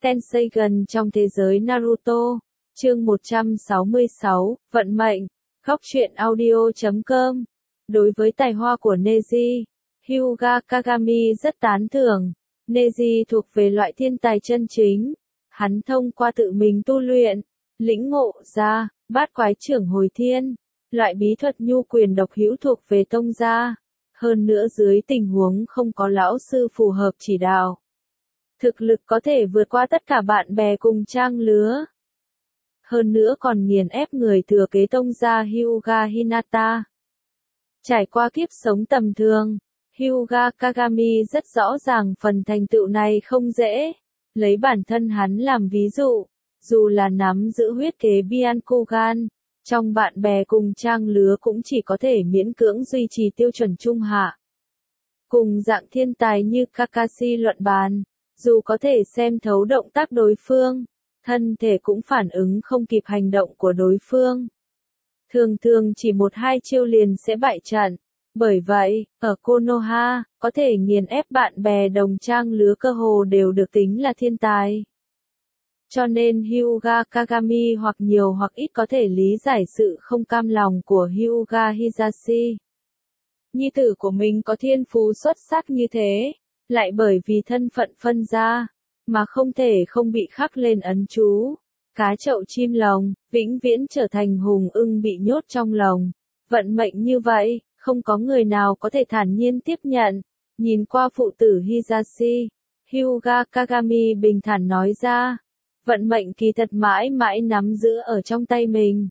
Tenseigan trong thế giới Naruto. Chương 166, Vận mệnh. Góc truyện audio.com. Đối với tài hoa của Neji, Hyuga Kagami rất tán thưởng. Neji thuộc về loại thiên tài chân chính. Hắn thông qua tự mình tu luyện, lĩnh ngộ ra bát quái trưởng hồi thiên, loại bí thuật nhu quyền độc hữu thuộc về tông gia. Hơn nữa dưới tình huống không có lão sư phù hợp chỉ đạo, thực lực có thể vượt qua tất cả bạn bè cùng trang lứa. Hơn nữa còn nghiền ép người thừa kế tông gia Hyuga Hinata. Trải qua kiếp sống tầm thường, Hyuga Kagami rất rõ ràng phần thành tựu này không dễ. Lấy bản thân hắn làm ví dụ, dù là nắm giữ huyết kế Byakugan, trong bạn bè cùng trang lứa cũng chỉ có thể miễn cưỡng duy trì tiêu chuẩn trung hạ. Cùng dạng thiên tài như Kakashi luận bàn, dù có thể xem thấu động tác đối phương, thân thể cũng phản ứng không kịp hành động của đối phương. Thường thường chỉ một hai chiêu liền sẽ bại trận. Bởi vậy, ở Konoha, có thể nghiền ép bạn bè đồng trang lứa cơ hồ đều được tính là thiên tài. Cho nên Hyuga Kagami hoặc nhiều hoặc ít có thể lý giải sự không cam lòng của Hyuga Hisashi. Nhi tử của mình có thiên phú xuất sắc như thế, lại bởi vì thân phận phân gia, mà không thể không bị khắc lên ấn chú. Cá chậu chim lồng, vĩnh viễn trở thành hùng ưng bị nhốt trong lồng. Vận mệnh như vậy, không có người nào có thể thản nhiên tiếp nhận. Nhìn qua phụ tử Hisashi, Hyuga Kagami bình thản nói ra, vận mệnh kỳ thật mãi mãi nắm giữ ở trong tay mình.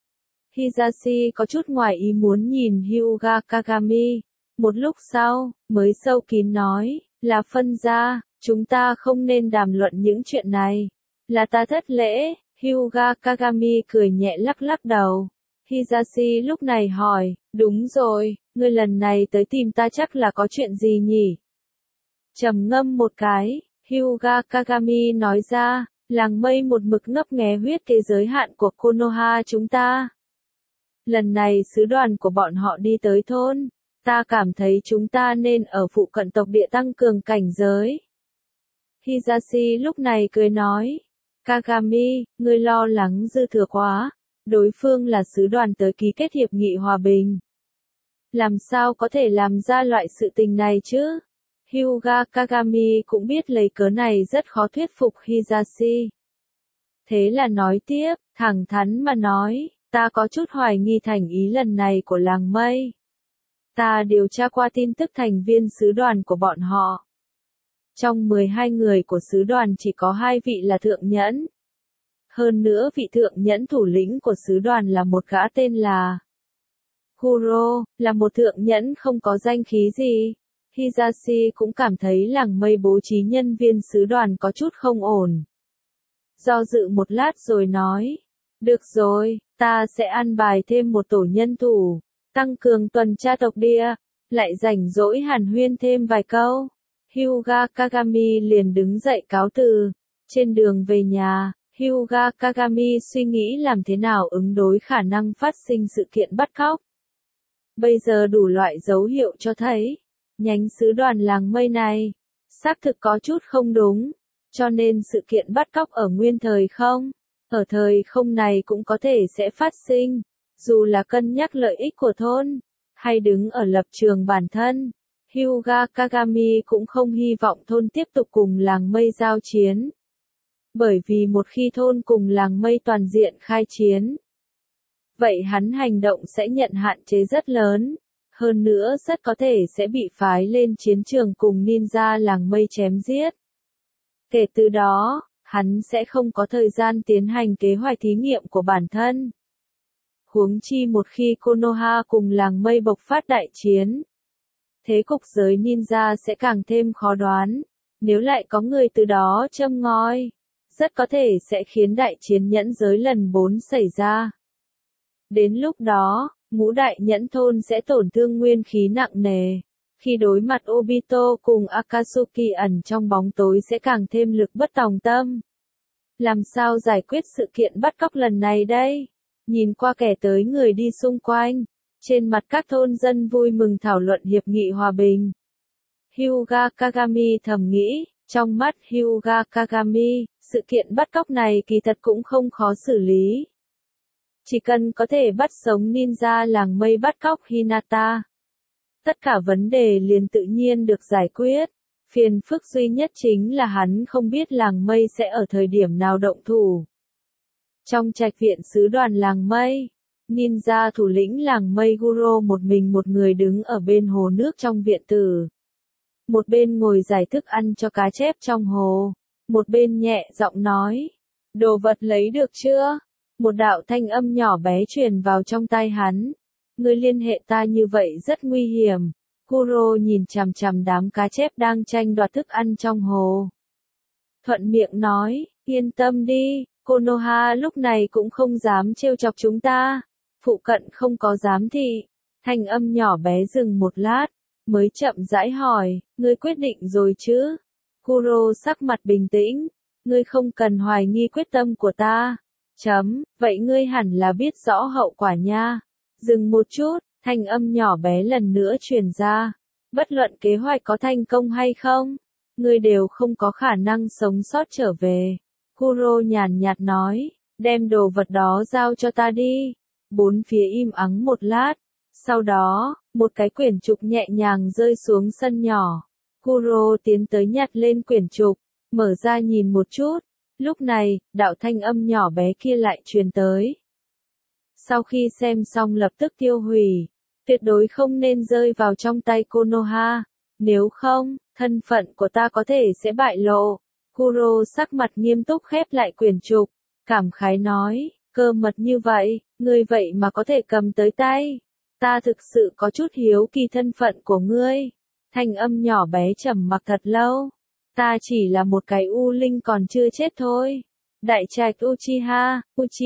Hisashi có chút ngoài ý muốn nhìn Hyuga Kagami. Một lúc sau, mới sâu kín nói, là phân gia, chúng ta không nên đàm luận những chuyện này. Là ta thất lễ. Hyuga Kagami cười nhẹ lắc lắc đầu. Hisashi lúc này hỏi, đúng rồi, ngươi lần này tới tìm ta chắc là có chuyện gì nhỉ? Trầm ngâm một cái, Hyuga Kagami nói ra, làng mây một mực ngấp nghé huyết kế giới hạn của Konoha chúng ta. Lần này sứ đoàn của bọn họ đi tới thôn, ta cảm thấy chúng ta nên ở phụ cận tộc địa tăng cường cảnh giới. Hisashi lúc này cười nói, Kagami, ngươi lo lắng dư thừa quá, đối phương là sứ đoàn tới ký kết hiệp nghị hòa bình. Làm sao có thể làm ra loại sự tình này chứ? Hyuga Kagami cũng biết lấy cớ này rất khó thuyết phục Hisashi. Thế là nói tiếp, thẳng thắn mà nói, ta có chút hoài nghi thành ý lần này của làng mây. Ta điều tra qua tin tức thành viên sứ đoàn của bọn họ. Trong 12 người của sứ đoàn chỉ có 2 vị là thượng nhẫn. Hơn nữa vị thượng nhẫn thủ lĩnh của sứ đoàn là một gã tên là Kuro, là một thượng nhẫn không có danh khí gì. Hisashi cũng cảm thấy làng mây bố trí nhân viên sứ đoàn có chút không ổn. Do dự một lát rồi nói, được rồi, ta sẽ an bài thêm một tổ nhân thủ, tăng cường tuần tra tộc địa, lại rảnh rỗi hàn huyên thêm vài câu. Hyuga Kagami liền đứng dậy cáo từ. Trên đường về nhà, Hyuga Kagami suy nghĩ làm thế nào ứng đối khả năng phát sinh sự kiện bắt cóc. Bây giờ đủ loại dấu hiệu cho thấy, nhánh sứ đoàn làng mây này, xác thực có chút không đúng, cho nên sự kiện bắt cóc ở nguyên thời không, ở thời không này cũng có thể sẽ phát sinh, dù là cân nhắc lợi ích của thôn, hay đứng ở lập trường bản thân. Hyuga Kagami cũng không hy vọng thôn tiếp tục cùng làng mây giao chiến. Bởi vì một khi thôn cùng làng mây toàn diện khai chiến, vậy hắn hành động sẽ nhận hạn chế rất lớn. Hơn nữa rất có thể sẽ bị phái lên chiến trường cùng ninja làng mây chém giết. Kể từ đó, hắn sẽ không có thời gian tiến hành kế hoạch thí nghiệm của bản thân. Huống chi một khi Konoha cùng làng mây bộc phát đại chiến, thế cục giới ninja sẽ càng thêm khó đoán. Nếu lại có người từ đó châm ngòi, rất có thể sẽ khiến đại chiến nhẫn giới lần 4 xảy ra. Đến lúc đó, ngũ đại nhẫn thôn sẽ tổn thương nguyên khí nặng nề. Khi đối mặt Obito cùng Akatsuki ẩn trong bóng tối sẽ càng thêm lực bất tòng tâm. Làm sao giải quyết sự kiện bắt cóc lần này đây? Nhìn qua kẻ tới người đi xung quanh, trên mặt các thôn dân vui mừng thảo luận hiệp nghị hòa bình. Hyuga Kagami thầm nghĩ, Trong mắt Hyuga Kagami, sự kiện bắt cóc này kỳ thật cũng không khó xử lý. Chỉ cần có thể bắt sống ninja làng mây bắt cóc Hinata, tất cả vấn đề liền tự nhiên được giải quyết. Phiền phức duy nhất chính là hắn không biết làng mây sẽ ở thời điểm nào động thủ. Trong trạch viện sứ đoàn làng mây, ninja thủ lĩnh làng mây Guro một mình một người đứng ở bên hồ nước trong viện tử. Một bên ngồi giải thức ăn cho cá chép trong hồ, một bên nhẹ giọng nói, đồ vật lấy được chưa? Một đạo thanh âm nhỏ bé truyền vào trong tai hắn. Người liên hệ ta như vậy rất nguy hiểm. Kuro nhìn chằm chằm đám cá chép đang tranh đoạt thức ăn trong hồ. Thuận miệng nói, yên tâm đi, Konoha lúc này cũng không dám trêu chọc chúng ta. Phụ cận không có giám thị. Thanh âm nhỏ bé dừng một lát, mới chậm rãi hỏi, ngươi quyết định rồi chứ? Kuro sắc mặt bình tĩnh, ngươi không cần hoài nghi quyết tâm của ta. Vậy ngươi hẳn là biết rõ hậu quả nha. Dừng một chút, thanh âm nhỏ bé lần nữa truyền ra. Bất luận kế hoạch có thành công hay không, ngươi đều không có khả năng sống sót trở về. Kuro nhàn nhạt nói, đem đồ vật đó giao cho ta đi. Bốn phía im ắng một lát. Sau đó, một cái quyển trục nhẹ nhàng rơi xuống sân nhỏ. Kuro tiến tới nhặt lên quyển trục, mở ra nhìn một chút. Lúc này, đạo thanh âm nhỏ bé kia lại truyền tới. Sau khi xem xong lập tức tiêu hủy. Tuyệt đối không nên rơi vào trong tay Konoha. Nếu không, thân phận của ta có thể sẽ bại lộ. Kuro sắc mặt nghiêm túc khép lại quyển trục. Cảm khái nói, cơ mật như vậy, ngươi vậy mà có thể cầm tới tay. Ta thực sự có chút hiếu kỳ thân phận của ngươi. Thanh âm nhỏ bé trầm mặc thật lâu. Ta chỉ là một cái u linh còn chưa chết thôi. Đại trạch Uchiha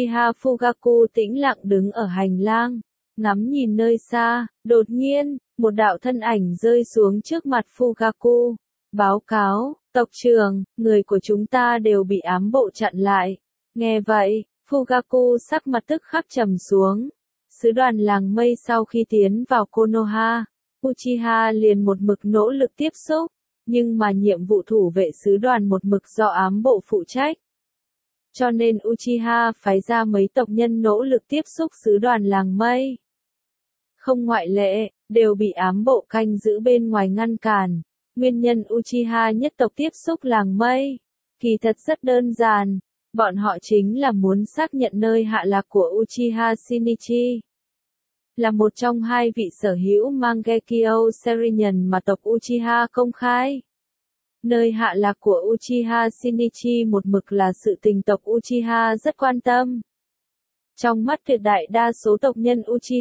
Fugaku tĩnh lặng đứng ở hành lang, ngắm nhìn nơi xa, đột nhiên, một đạo thân ảnh rơi xuống trước mặt Fugaku. Báo cáo, tộc trưởng, người của chúng ta đều bị ám bộ chặn lại. Nghe vậy, Fugaku sắc mặt tức khắc trầm xuống. Sứ đoàn làng mây sau khi tiến vào Konoha, Uchiha liền một mực nỗ lực tiếp xúc, nhưng mà nhiệm vụ thủ vệ sứ đoàn một mực do ám bộ phụ trách. Cho nên Uchiha phái ra mấy tộc nhân nỗ lực tiếp xúc sứ đoàn làng mây. Không ngoại lệ, đều bị ám bộ canh giữ bên ngoài ngăn cản. Nguyên nhân Uchiha nhất tộc tiếp xúc làng mây, kỳ thật rất đơn giản. Bọn họ chính là muốn xác nhận nơi hạ lạc của Uchiha Shinichi. Là một trong hai vị sở hữu Mangekyo Seinen mà tộc Uchiha công khai. Nơi hạ lạc của Uchiha Shinichi một mực là sự tình tộc Uchiha rất quan tâm. Trong mắt tuyệt đại đa số tộc nhân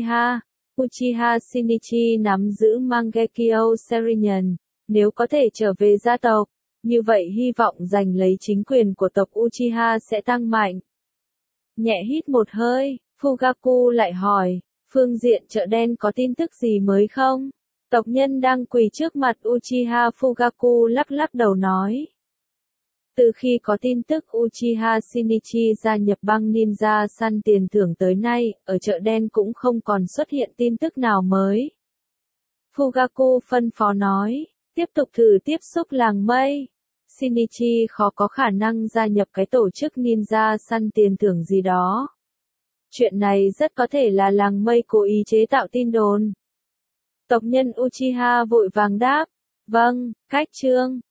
Uchiha Shinichi nắm giữ Mangekyo Seinen. Nếu có thể trở về gia tộc, như vậy hy vọng giành lấy chính quyền của tộc Uchiha sẽ tăng mạnh. Nhẹ hít một hơi, Fugaku lại hỏi, phương diện chợ đen có tin tức gì mới không? Tộc nhân đang quỳ trước mặt Uchiha Fugaku lắc lắc đầu nói. Từ khi có tin tức Uchiha Shinichi gia nhập băng ninja săn tiền thưởng tới nay, ở chợ đen cũng không còn xuất hiện tin tức nào mới. Fugaku phân phó nói, tiếp tục thử tiếp xúc làng mây. Shinichi khó có khả năng gia nhập cái tổ chức ninja săn tiền thưởng gì đó. Chuyện này rất có thể là làng mây cố ý chế tạo tin đồn. Tộc nhân Uchiha vội vàng đáp, vâng, cách chương.